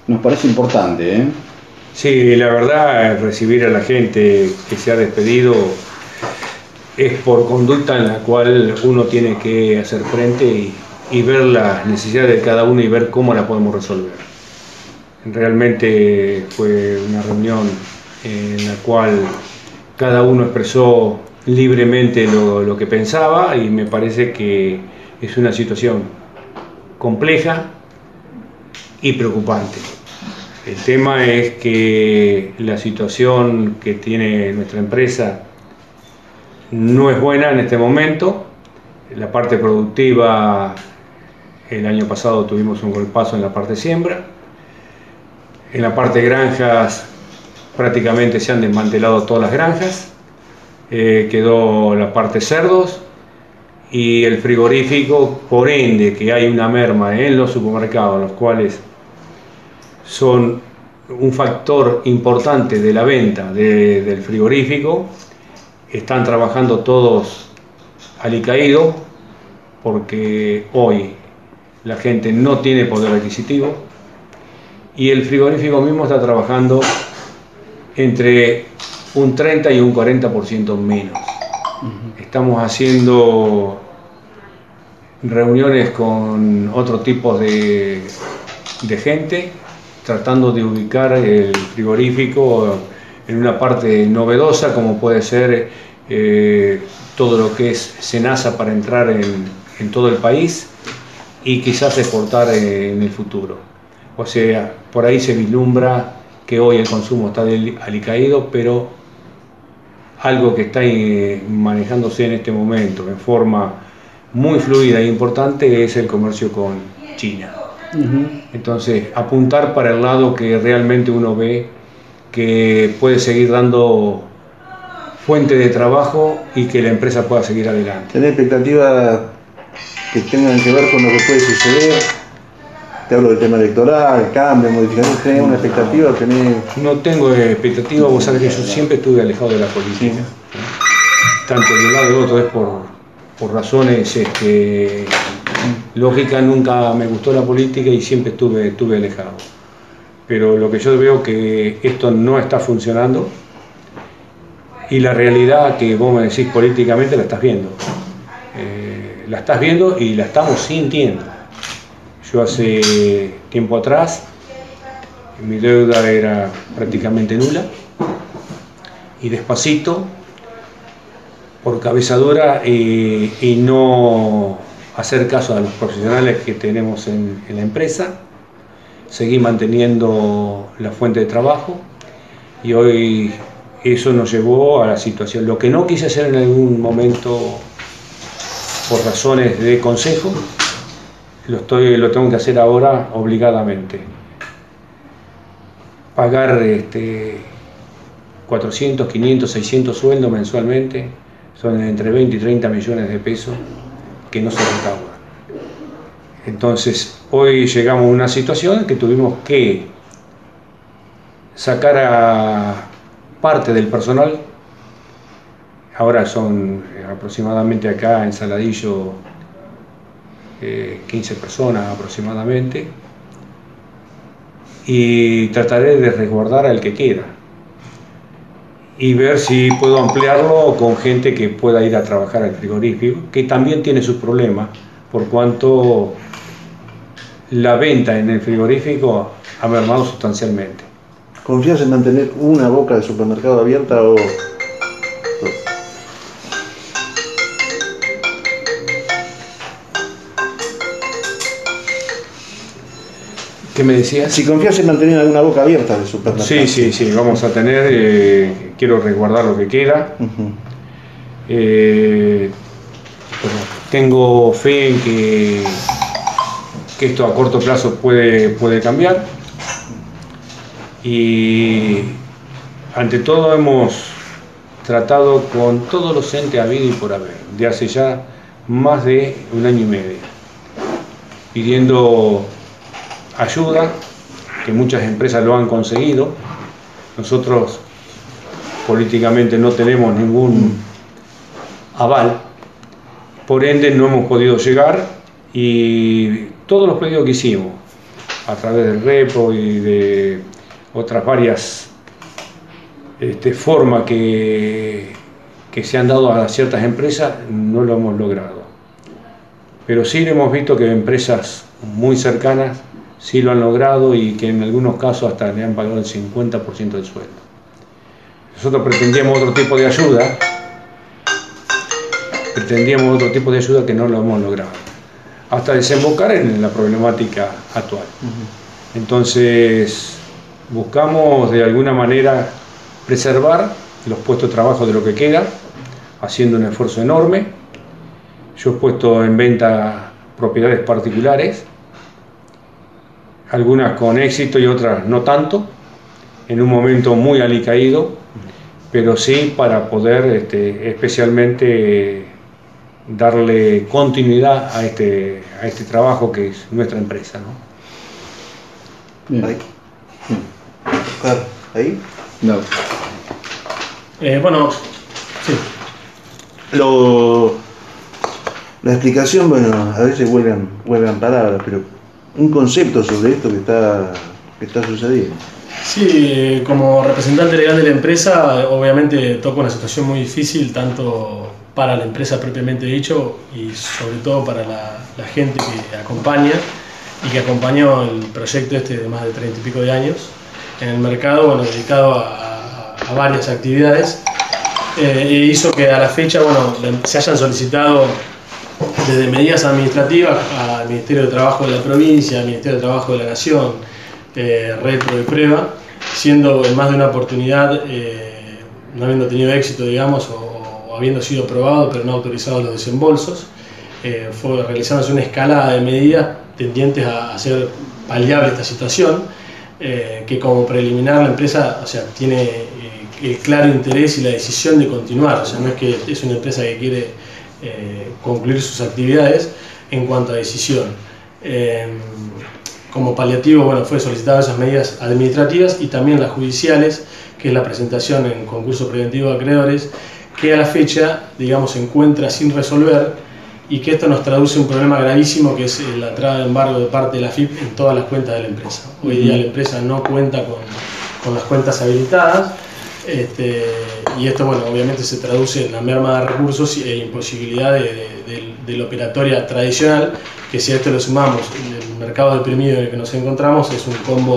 nos parece importante, ¿eh? Sí, la verdad, recibir a la gente que se ha despedido es por conducta en la cual uno tiene que hacer frente y ver las necesidades de cada uno y ver cómo la podemos resolver. Realmente fue una reunión en la cual cada uno expresó libremente lo que pensaba, y me parece que es una situación compleja y preocupante. El tema es que la situación que tiene nuestra empresa no es buena en este momento. La parte productiva, el año pasado tuvimos un golpazo en la parte siembra. En la parte granjas prácticamente se han desmantelado todas las granjas. Quedó la parte cerdos y el frigorífico, por ende que hay una merma en los supermercados, los cuales son un factor importante de la venta del frigorífico. Están trabajando todos alicaído porque hoy la gente no tiene poder adquisitivo y el frigorífico mismo está trabajando entre un 30 y un 40% menos. Estamos haciendo reuniones con otro tipo de gente, tratando de ubicar el frigorífico en una parte novedosa, como puede ser todo lo que es SENASA para entrar en todo el país y quizás exportar en el futuro. O sea, por ahí se vislumbra que hoy el consumo está alicaído, pero algo que está manejándose en este momento en forma muy fluida e importante es el comercio con China. Entonces, apuntar para el lado que realmente uno ve que puede seguir dando fuente de trabajo y que la empresa pueda seguir adelante. ¿Tenés expectativas que tengan que ver con lo que puede suceder? Te hablo del tema electoral, cambio, modificación. ¿Tenés una expectativa? No tengo expectativa, vos sabés que yo siempre estuve alejado de la política. Sí. Tanto de un lado de otro es por razones lógicas. Nunca me gustó la política y siempre estuve alejado. Pero lo que yo veo que esto no está funcionando y la realidad que vos me decís políticamente la estás viendo. La estás viendo y la estamos sintiendo. Yo hace tiempo atrás mi deuda era prácticamente nula y despacito, por cabeza dura y no hacer caso a los profesionales que tenemos en la empresa, seguí manteniendo la fuente de trabajo y hoy eso nos llevó a la situación. Lo que no quise hacer en algún momento por razones de consejo, lo tengo que hacer ahora obligadamente. Pagar 400, 500, 600 sueldos mensualmente son entre 20 y 30 millones de pesos que no se recaudan. Entonces, hoy llegamos a una situación que tuvimos que sacar a parte del personal. Ahora son aproximadamente acá en Saladillo 15 personas aproximadamente, y trataré de resguardar al que queda y ver si puedo ampliarlo con gente que pueda ir a trabajar al frigorífico, que también tiene sus problemas por cuanto la venta en el frigorífico ha mermado sustancialmente. ¿Confías en mantener una boca de supermercado abierta o...? ¿Qué me decías? Si confías en mantener alguna boca abierta de supermercado. Sí, vamos a tener, quiero resguardar lo que queda. Tengo fe en que esto a corto plazo puede cambiar. Y ante todo hemos tratado con todos los entes habido y por haber, de hace ya más de un año y medio, pidiendo ayuda, que muchas empresas lo han conseguido. Nosotros políticamente no tenemos ningún aval, por ende no hemos podido llegar, y todos los pedidos que hicimos a través del repo y de otras varias formas que se han dado a ciertas empresas, no lo hemos logrado. Pero sí hemos visto que empresas muy cercanas sí lo han logrado y que en algunos casos hasta le han pagado el 50% del sueldo. Nosotros pretendíamos otro tipo de ayuda, que no lo hemos logrado, hasta desembocar en la problemática actual. Entonces, buscamos de alguna manera preservar los puestos de trabajo de lo que queda, haciendo un esfuerzo enorme. Yo he puesto en venta propiedades particulares, algunas con éxito y otras no tanto, en un momento muy alicaído, pero sí para poder especialmente darle continuidad a este trabajo que es nuestra empresa, ¿no? Bien. ¿Ahí? Claro. ¿Ahí? No. Bueno, sí. La explicación, bueno, a veces huelgan palabras, pero un concepto sobre esto que está sucediendo. Sí, como representante legal de la empresa, obviamente toca una situación muy difícil, tanto para la empresa propiamente dicho y sobre todo para la gente que acompaña y que acompañó el proyecto de más de 30 y pico de años en el mercado, bueno, dedicado a varias actividades, hizo que a la fecha, bueno, se hayan solicitado desde medidas administrativas al Ministerio de Trabajo de la provincia, al Ministerio de Trabajo de la Nación, retro y prueba, siendo en más de una oportunidad, no habiendo tenido éxito, digamos, o habiendo sido aprobado pero no autorizados los desembolsos, fue realizándose una escalada de medidas tendientes a hacer paliable esta situación, que como preliminar la empresa, o sea, tiene el claro interés y la decisión de continuar, o sea, no es que es una empresa que quiere concluir sus actividades en cuanto a decisión. Como paliativo, bueno, fue solicitadas esas medidas administrativas y también las judiciales, que es la presentación en concurso preventivo de acreedores, que a la fecha, digamos, se encuentra sin resolver, y que esto nos traduce un problema gravísimo, que es la entrada de embargo de parte de la AFIP en todas las cuentas de la empresa. Hoy día la empresa no cuenta con las cuentas habilitadas, y esto, bueno, obviamente se traduce en la merma de recursos e imposibilidad de la operatoria tradicional, que si a esto lo sumamos en el mercado deprimido en el que nos encontramos, es un combo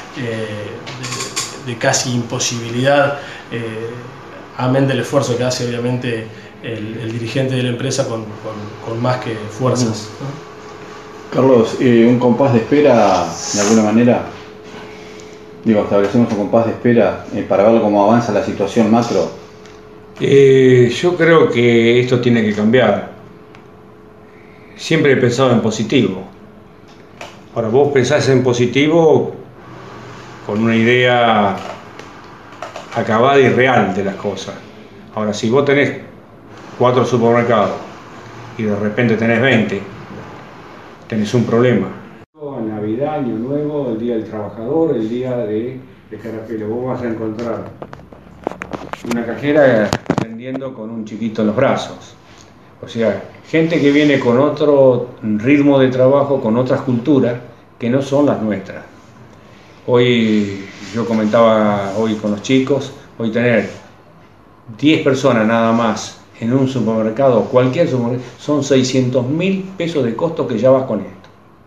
de casi imposibilidad, amén del esfuerzo que hace obviamente el dirigente de la empresa con más que fuerzas, ¿no? Carlos, un compás de espera, de alguna manera, establecemos un compás de espera para ver cómo avanza la situación macro. Yo creo que esto tiene que cambiar. Siempre he pensado en positivo. Ahora, vos pensás en positivo con una idea acabada y real de las cosas. Ahora, si vos tenés 4 supermercados y de repente tenés 20, tenés un problema. Navidad, Año Nuevo, el Día del Trabajador, el Día de Carapelo, vos vas a encontrar una cajera atendiendo con un chiquito en los brazos. O sea, gente que viene con otro ritmo de trabajo, con otras culturas que no son las nuestras. Hoy, yo comentaba hoy con los chicos, hoy tener 10 personas nada más en un supermercado, cualquier supermercado, son 600.000 pesos de costo que ya vas con esto.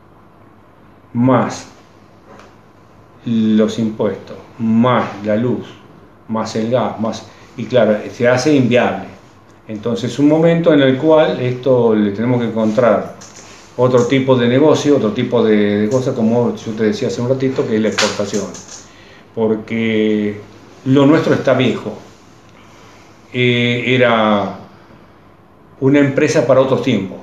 Más los impuestos, más la luz, más el gas, más, y claro, se hace inviable. Entonces es un momento en el cual esto le tenemos que encontrar otro tipo de negocio, otro tipo de cosas, como yo te decía hace un ratito, que es la exportación, porque lo nuestro está viejo. Era una empresa para otros tiempos.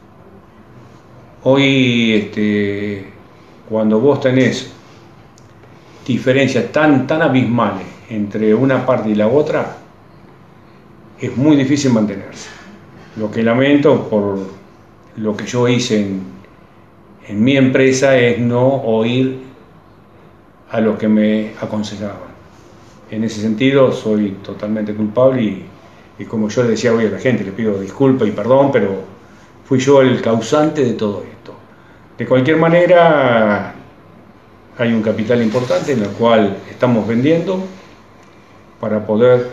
Hoy cuando vos tenés diferencias tan abismales entre una parte y la otra, es muy difícil mantenerse. Lo que lamento por lo que yo hice en mi empresa es no oír a lo que me aconsejaban. En ese sentido soy totalmente culpable y como yo le decía hoy a la gente, le pido disculpas y perdón, pero fui yo el causante de todo esto. De cualquier manera, hay un capital importante en el cual estamos vendiendo para poder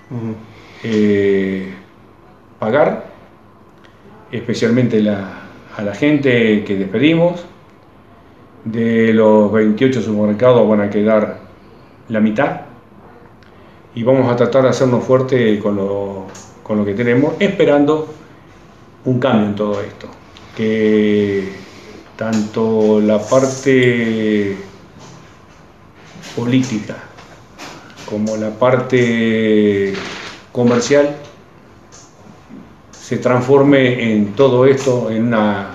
pagar, especialmente a la gente que despedimos. De los 28 supermercados van a quedar la mitad y vamos a tratar de hacernos fuerte con lo que tenemos, esperando un cambio en todo esto, que tanto la parte política como la parte comercial se transforme en todo esto en una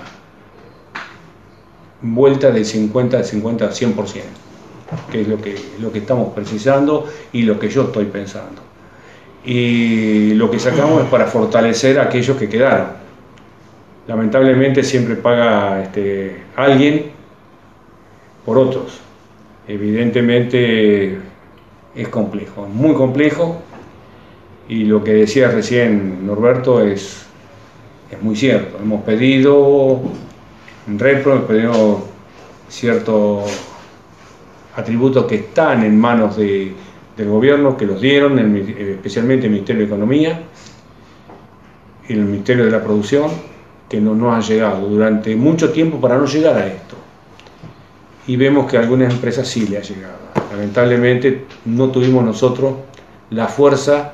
vuelta de 50, 100%, que es lo que estamos precisando y lo que yo estoy pensando. Y lo que sacamos es para fortalecer a aquellos que quedaron. Lamentablemente siempre paga alguien por otros. Evidentemente es complejo, muy complejo, y lo que decía recién Norberto es muy cierto. Hemos pedido hemos pedido ciertos atributos que están en manos del gobierno, que los dieron, especialmente el Ministerio de Economía y el Ministerio de la Producción, que no nos han llegado durante mucho tiempo para no llegar a esto. Y vemos que a algunas empresas sí le ha llegado. Lamentablemente no tuvimos nosotros la fuerza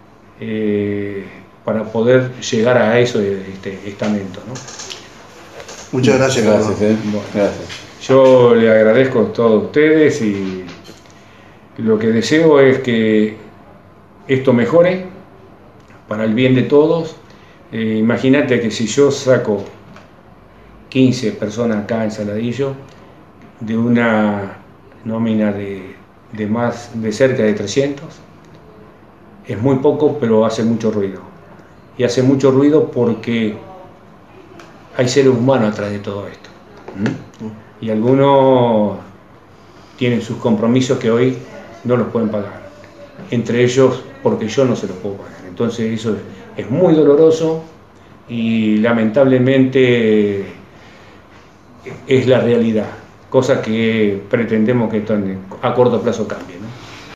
para poder llegar a eso de este estamento, ¿no? Muchas gracias, Carlos. Bueno, gracias. Yo le agradezco a todos ustedes y lo que deseo es que esto mejore para el bien de todos. Imagínate que si yo saco 15 personas acá en Saladillo de una nómina de cerca de 300, es muy poco, pero hace mucho ruido. Y hace mucho ruido porque hay seres humanos atrás de todo esto. Y algunos tienen sus compromisos que hoy no los pueden pagar. Entre ellos, porque yo no se los puedo pagar. Entonces eso es muy doloroso y lamentablemente es la realidad. Cosa que pretendemos que esto a corto plazo cambie.